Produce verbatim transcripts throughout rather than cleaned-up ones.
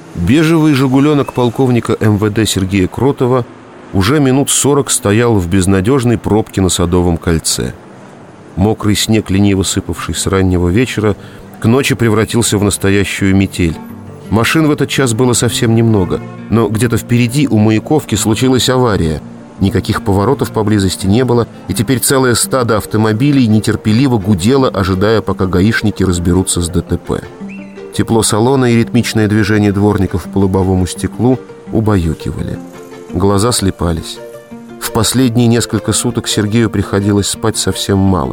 Бежевый «Жигуленок» полковника эм вэ дэ Сергея Кротова уже минут сорок стоял в безнадежной пробке на Садовом кольце. Мокрый снег, лениво сыпавший с раннего вечера, к ночи превратился в настоящую метель. Машин в этот час было совсем немного, но где-то впереди у Маяковки случилась авария. Никаких поворотов поблизости не было, и теперь целое стадо автомобилей нетерпеливо гудело, ожидая, пока гаишники разберутся с дэ тэ пэ. Тепло салона и ритмичное движение дворников по лобовому стеклу убаюкивали. Глаза слепались. В последние несколько суток Сергею приходилось спать совсем мало.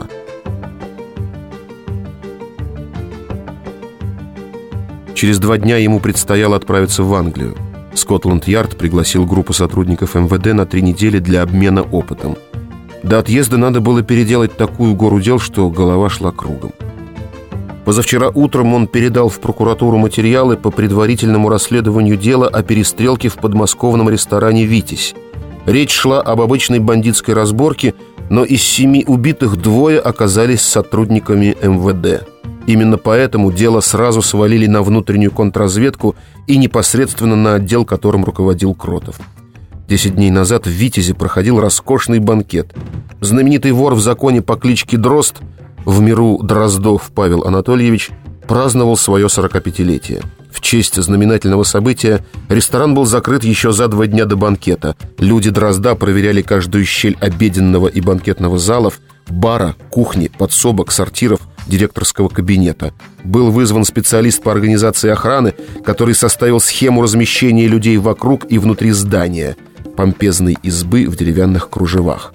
Через два дня ему предстояло отправиться в Англию. Скотланд-Ярд пригласил группу сотрудников эм вэ дэ на три недели для обмена опытом. До отъезда надо было переделать такую гору дел, что голова шла кругом. Позавчера утром он передал в прокуратуру материалы по предварительному расследованию дела о перестрелке в подмосковном ресторане «Витязь». Речь шла об обычной бандитской разборке, но из семи убитых двое оказались сотрудниками эм вэ дэ. Именно поэтому дело сразу свалили на внутреннюю контрразведку и непосредственно на отдел, которым руководил Кротов. Десять дней назад в «Витязе» проходил роскошный банкет. Знаменитый вор в законе по кличке Дрозд, в миру Дроздов Павел Анатольевич, праздновал свое сорокапятилетие. В честь знаменательного события ресторан был закрыт еще за два дня до банкета. Люди Дрозда проверяли каждую щель обеденного и банкетного залов, бара, кухни, подсобок, сортиров, директорского кабинета. Был вызван специалист по организации охраны, который составил схему размещения людей вокруг и внутри здания, помпезной избы в деревянных кружевах.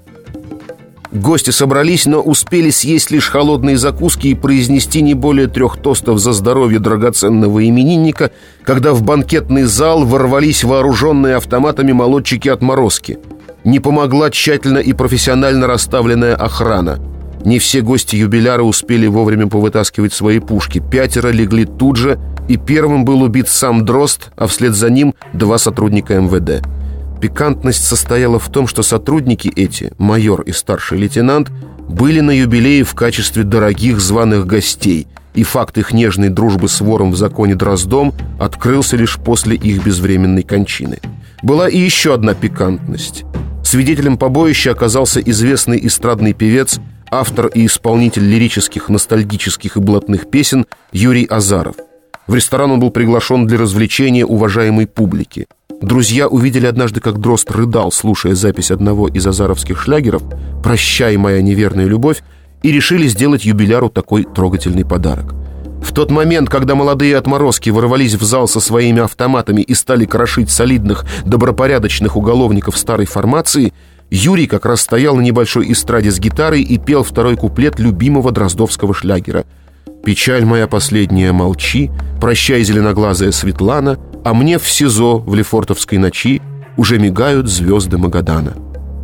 Гости собрались, но успели съесть лишь холодные закуски и произнести не более трех тостов за здоровье драгоценного именинника, когда в банкетный зал ворвались вооруженные автоматами молодчики-отморозки. Не помогла тщательно и профессионально расставленная охрана. Не все гости юбиляра успели вовремя повытаскивать свои пушки. Пятеро легли тут же, и первым был убит сам Дрозд, а вслед за ним два сотрудника эм вэ дэ. Пикантность состояла в том, что сотрудники эти, майор и старший лейтенант, были на юбилее в качестве дорогих званых гостей, и факт их нежной дружбы с вором в законе Дроздом открылся лишь после их безвременной кончины. Была и еще одна пикантность. Свидетелем побоища оказался известный эстрадный певец, автор и исполнитель лирических, ностальгических и блатных песен Юрий Азаров. В ресторан он был приглашен для развлечения уважаемой публики. Друзья увидели однажды, как Дрозд рыдал, слушая запись одного из азаровских шлягеров «Прощай, моя неверная любовь», и решили сделать юбиляру такой трогательный подарок. В тот момент, когда молодые отморозки ворвались в зал со своими автоматами и стали крошить солидных, добропорядочных уголовников старой формации, Юрий как раз стоял на небольшой эстраде с гитарой и пел второй куплет любимого дроздовского шлягера: «Печаль моя последняя, молчи, прощай, зеленоглазая Светлана, а мне в СИЗО в лефортовской ночи уже мигают звезды Магадана».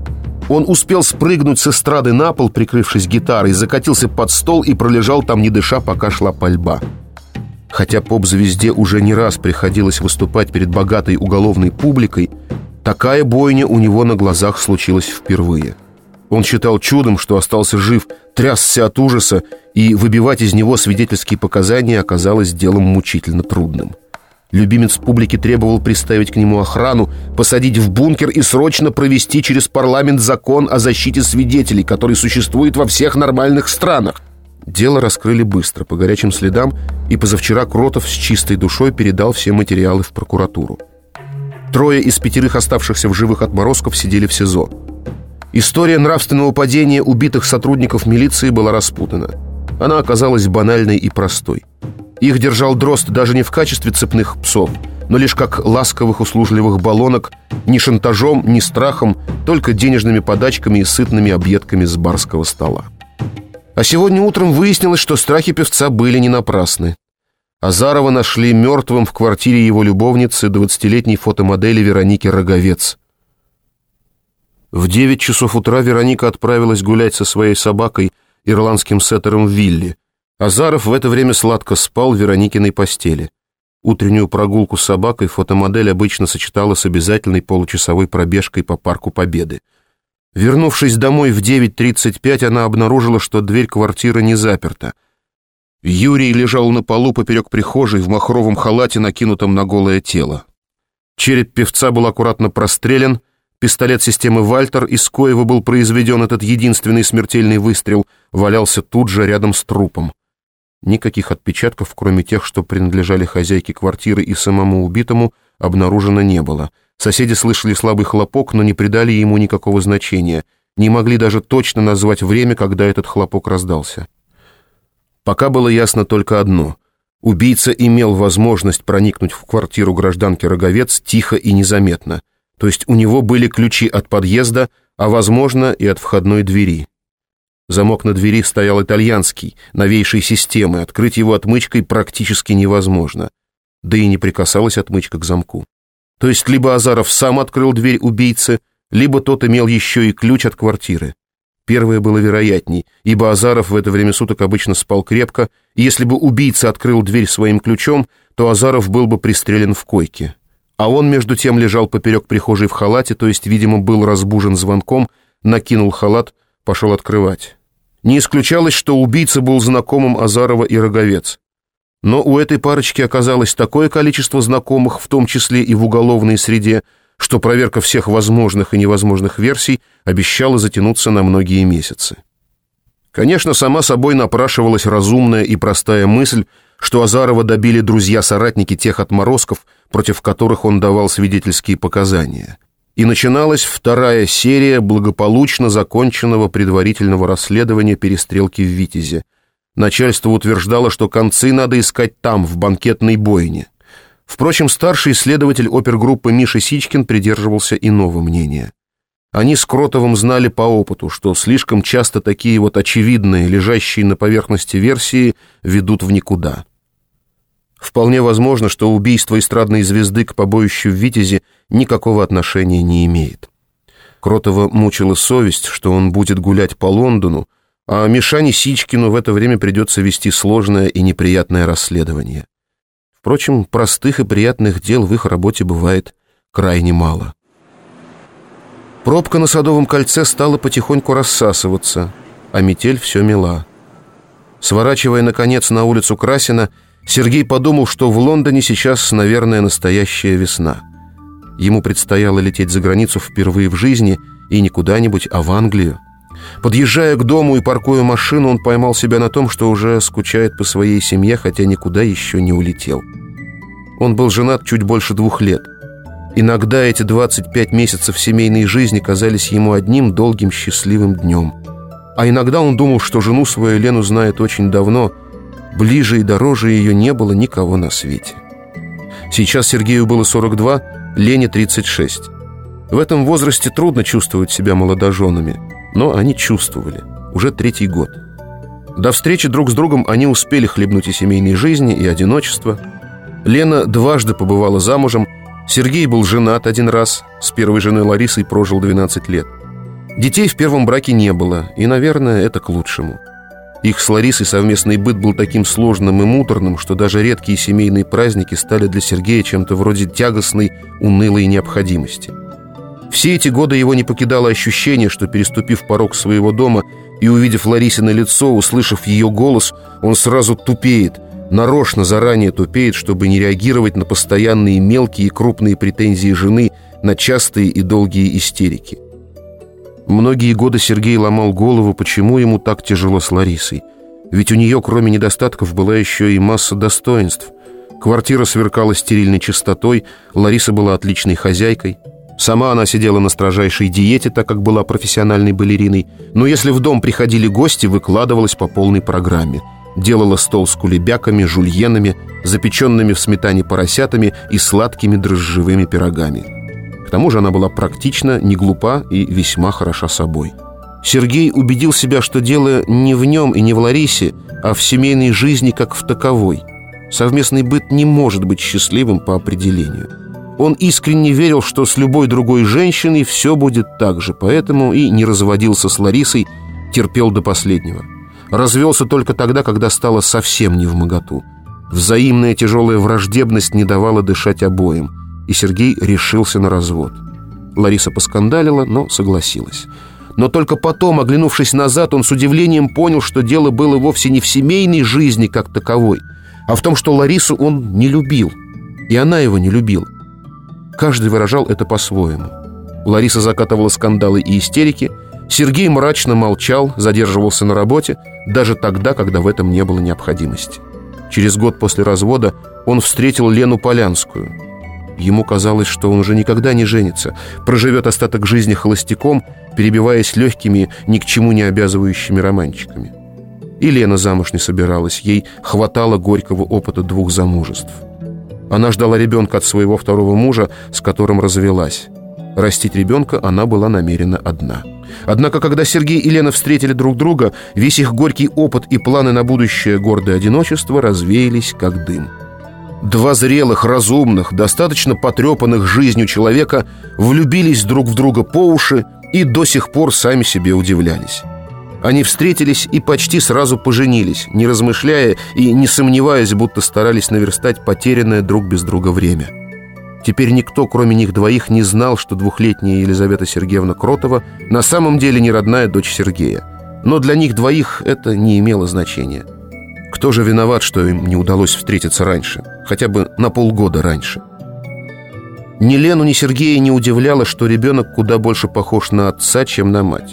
Он успел спрыгнуть с эстрады на пол, прикрывшись гитарой, закатился под стол и пролежал там, не дыша, пока шла пальба. Хотя поп-звезде уже не раз приходилось выступать перед богатой уголовной публикой, такая бойня у него на глазах случилась впервые. Он считал чудом, что остался жив, трясся от ужаса, и выбивать из него свидетельские показания оказалось делом мучительно трудным. Любимец публики требовал приставить к нему охрану, посадить в бункер и срочно провести через парламент закон о защите свидетелей, который существует во всех нормальных странах. Дело раскрыли быстро, по горячим следам, и позавчера Кротов с чистой душой передал все материалы в прокуратуру. Трое из пятерых оставшихся в живых отморозков сидели в СИЗО. История нравственного падения убитых сотрудников милиции была распутана. Она оказалась банальной и простой. Их держал Дрозд даже не в качестве цепных псов, но лишь как ласковых услужливых баллонок, ни шантажом, ни страхом, только денежными подачками и сытными объедками с барского стола. А сегодня утром выяснилось, что страхи певца были не напрасны. Азарова нашли мертвым в квартире его любовницы, двадцатилетней фотомодели Вероники Роговец. В девять часов утра Вероника отправилась гулять со своей собакой, ирландским сеттером Вилли. Азаров в это время сладко спал в Вероникиной постели. Утреннюю прогулку с собакой фотомодель обычно сочетала с обязательной получасовой пробежкой по Парку Победы. Вернувшись домой в девять тридцать пять, она обнаружила, что дверь квартиры не заперта. Юрий лежал на полу поперек прихожей в махровом халате, накинутом на голое тело. Череп певца был аккуратно прострелен, пистолет системы «Вальтер», из коего был произведен этот единственный смертельный выстрел, валялся тут же рядом с трупом. Никаких отпечатков, кроме тех, что принадлежали хозяйке квартиры и самому убитому, обнаружено не было. Соседи слышали слабый хлопок, но не придали ему никакого значения, не могли даже точно назвать время, когда этот хлопок раздался. Пока было ясно только одно: убийца имел возможность проникнуть в квартиру гражданки Роговец тихо и незаметно, то есть у него были ключи от подъезда, а, возможно, и от входной двери. Замок на двери стоял итальянский, новейшей системы, открыть его отмычкой практически невозможно, да и не прикасалась отмычка к замку. То есть либо Азаров сам открыл дверь убийцы, либо тот имел еще и ключ от квартиры. Первое было вероятней, ибо Азаров в это время суток обычно спал крепко, и если бы убийца открыл дверь своим ключом, то Азаров был бы пристрелен в койке. А он, между тем, лежал поперек прихожей в халате, то есть, видимо, был разбужен звонком, накинул халат, пошел открывать. Не исключалось, что убийца был знакомым Азарова и Роговец. Но у этой парочки оказалось такое количество знакомых, в том числе и в уголовной среде, что проверка всех возможных и невозможных версий обещала затянуться на многие месяцы. Конечно, сама собой напрашивалась разумная и простая мысль, что Азарова добили друзья-соратники тех отморозков, против которых он давал свидетельские показания. И начиналась вторая серия благополучно законченного предварительного расследования перестрелки в Витязе. Начальство утверждало, что концы надо искать там, в банкетной бойне. Впрочем, старший следователь опергруппы Миша Сичкин придерживался иного мнения. Они с Кротовым знали по опыту, что слишком часто такие вот очевидные, лежащие на поверхности версии ведут в никуда. Вполне возможно, что убийство эстрадной звезды к побоищу в Витязе никакого отношения не имеет. Кротова мучила совесть, что он будет гулять по Лондону, а Мишане Сичкину в это время придется вести сложное и неприятное расследование. Впрочем, простых и приятных дел в их работе бывает крайне мало. Пробка на Садовом кольце стала потихоньку рассасываться, а метель все мела. Сворачивая, наконец, на улицу Красина, Сергей подумал, что в Лондоне сейчас, наверное, настоящая весна. Ему предстояло лететь за границу впервые в жизни, и не куда-нибудь, а в Англию. Подъезжая к дому и паркуя машину, он поймал себя на том, что уже скучает по своей семье, хотя никуда еще не улетел. Он был женат чуть больше двух лет. Иногда эти двадцать пять месяцев семейной жизни казались ему одним долгим счастливым днем. А иногда он думал, что жену свою Лену знает очень давно, ближе и дороже ее не было никого на свете. Сейчас Сергею было сорок два, Лене тридцать шесть. В этом возрасте трудно чувствовать себя молодоженами, но они чувствовали, уже третий год. До встречи друг с другом они успели хлебнуть и семейной жизни, и одиночества. Лена дважды побывала замужем, Сергей был женат один раз, с первой женой Ларисой прожил двенадцать лет. Детей в первом браке не было, и, наверное, это к лучшему. Их с Ларисой совместный быт был таким сложным и муторным, что даже редкие семейные праздники стали для Сергея чем-то вроде тягостной, унылой необходимости. Все эти годы его не покидало ощущение, что, переступив порог своего дома и увидев Ларисино лицо, услышав ее голос, он сразу тупеет, нарочно заранее тупеет, чтобы не реагировать на постоянные мелкие и крупные претензии жены, на частые и долгие истерики. Многие годы Сергей ломал голову, почему ему так тяжело с Ларисой. Ведь у нее, кроме недостатков, была еще и масса достоинств. Квартира сверкала стерильной чистотой, Лариса была отличной хозяйкой. Сама она сидела на строжайшей диете, так как была профессиональной балериной, но если в дом приходили гости, выкладывалась по полной программе. Делала стол с кулебяками, жульенами, запеченными в сметане поросятами и сладкими дрожжевыми пирогами. К тому же она была практична, не глупа и весьма хороша собой. Сергей убедил себя, что дело не в нем и не в Ларисе, а в семейной жизни как в таковой. Совместный быт не может быть счастливым по определению. Он искренне верил, что с любой другой женщиной все будет так же, поэтому и не разводился с Ларисой, терпел до последнего. Развелся только тогда, когда стало совсем невмоготу. Взаимная тяжелая враждебность не давала дышать обоим, и Сергей решился на развод. Лариса поскандалила, но согласилась. Но только потом, оглянувшись назад, он с удивлением понял, что дело было вовсе не в семейной жизни как таковой, а в том, что Ларису он не любил, и она его не любила. Каждый выражал это по-своему. Лариса закатывала скандалы и истерики, Сергей мрачно молчал, задерживался на работе, даже тогда, когда в этом не было необходимости. Через год после развода он встретил Лену Полянскую. Ему казалось, что он уже никогда не женится, проживет остаток жизни холостяком, перебиваясь легкими, ни к чему не обязывающими романчиками. И Лена замуж не собиралась, ей хватало горького опыта двух замужеств. Она ждала ребенка от своего второго мужа, с которым развелась. Растить ребенка она была намерена одна. Однако, когда Сергей и Лена встретили друг друга, весь их горький опыт и планы на будущее гордое одиночество развеялись как дым. Два зрелых, разумных, достаточно потрепанных жизнью человека влюбились друг в друга по уши и до сих пор сами себе удивлялись. Они встретились и почти сразу поженились, не размышляя и не сомневаясь, будто старались наверстать потерянное друг без друга время. Теперь никто, кроме них двоих, не знал, что двухлетняя Елизавета Сергеевна Кротова на самом деле не родная дочь Сергея. Но для них двоих это не имело значения. Кто же виноват, что им не удалось встретиться раньше? Хотя бы на полгода раньше. Ни Лену, ни Сергея не удивляло, что ребенок куда больше похож на отца, чем на мать.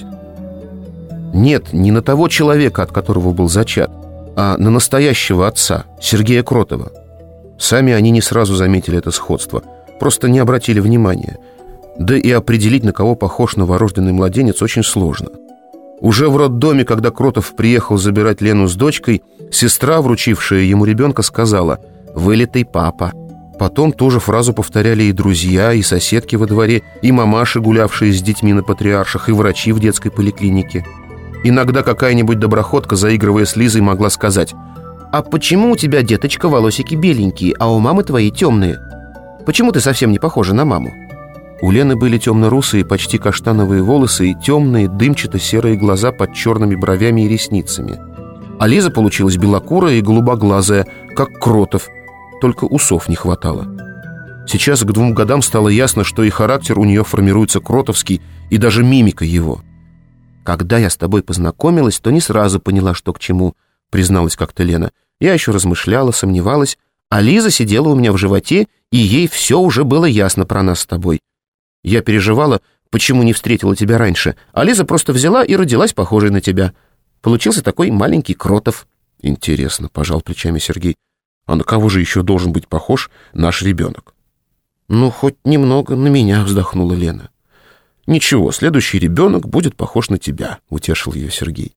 Нет, не на того человека, от которого был зачат, а на настоящего отца, Сергея Кротова. Сами они не сразу заметили это сходство, просто не обратили внимания. Да и определить, на кого похож новорожденный младенец, очень сложно. Уже в роддоме, когда Кротов приехал забирать Лену с дочкой, сестра, вручившая ему ребенка, сказала: «Вылитый папа». Потом ту же фразу повторяли и друзья, и соседки во дворе, и мамаши, гулявшие с детьми на Патриарших, и врачи в детской поликлинике. Иногда какая-нибудь доброходка, заигрывая с Лизой, могла сказать: «А почему у тебя, деточка, волосики беленькие, а у мамы твои темные? Почему ты совсем не похожа на маму?» У Лены были темно-русые, почти каштановые волосы и темные, дымчато-серые глаза под черными бровями и ресницами. А Лиза получилась белокурая и голубоглазая, как Кротов, только усов не хватало. Сейчас к двум годам стало ясно, что и характер у нее формируется кротовский, и даже мимика его. «Когда я с тобой познакомилась, то не сразу поняла, что к чему», — призналась как-то Лена. «Я еще размышляла, сомневалась, а Лиза сидела у меня в животе, и ей все уже было ясно про нас с тобой. Я переживала, почему не встретила тебя раньше, а Лиза просто взяла и родилась похожей на тебя. Получился такой маленький Кротов». «Интересно», — пожал плечами Сергей. «А на кого же еще должен быть похож наш ребенок?» «Ну, хоть немного на меня», — вздохнула Лена. «Ничего, следующий ребенок будет похож на тебя», — утешил ее Сергей.